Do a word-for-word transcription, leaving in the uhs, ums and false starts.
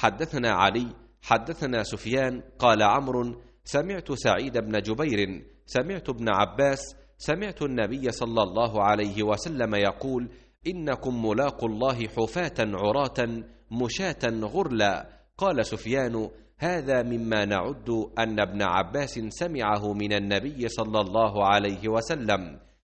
حدثنا علي حدثنا سفيان قال عمرو سمعت سعيد بن جبير سمعت ابن عباس سمعت النبي صلى الله عليه وسلم يقول إنكم ملاقوا الله حفاة عراة مشاة غرلا. قال سفيان هذا مما نعد أن ابن عباس سمعه من النبي صلى الله عليه وسلم.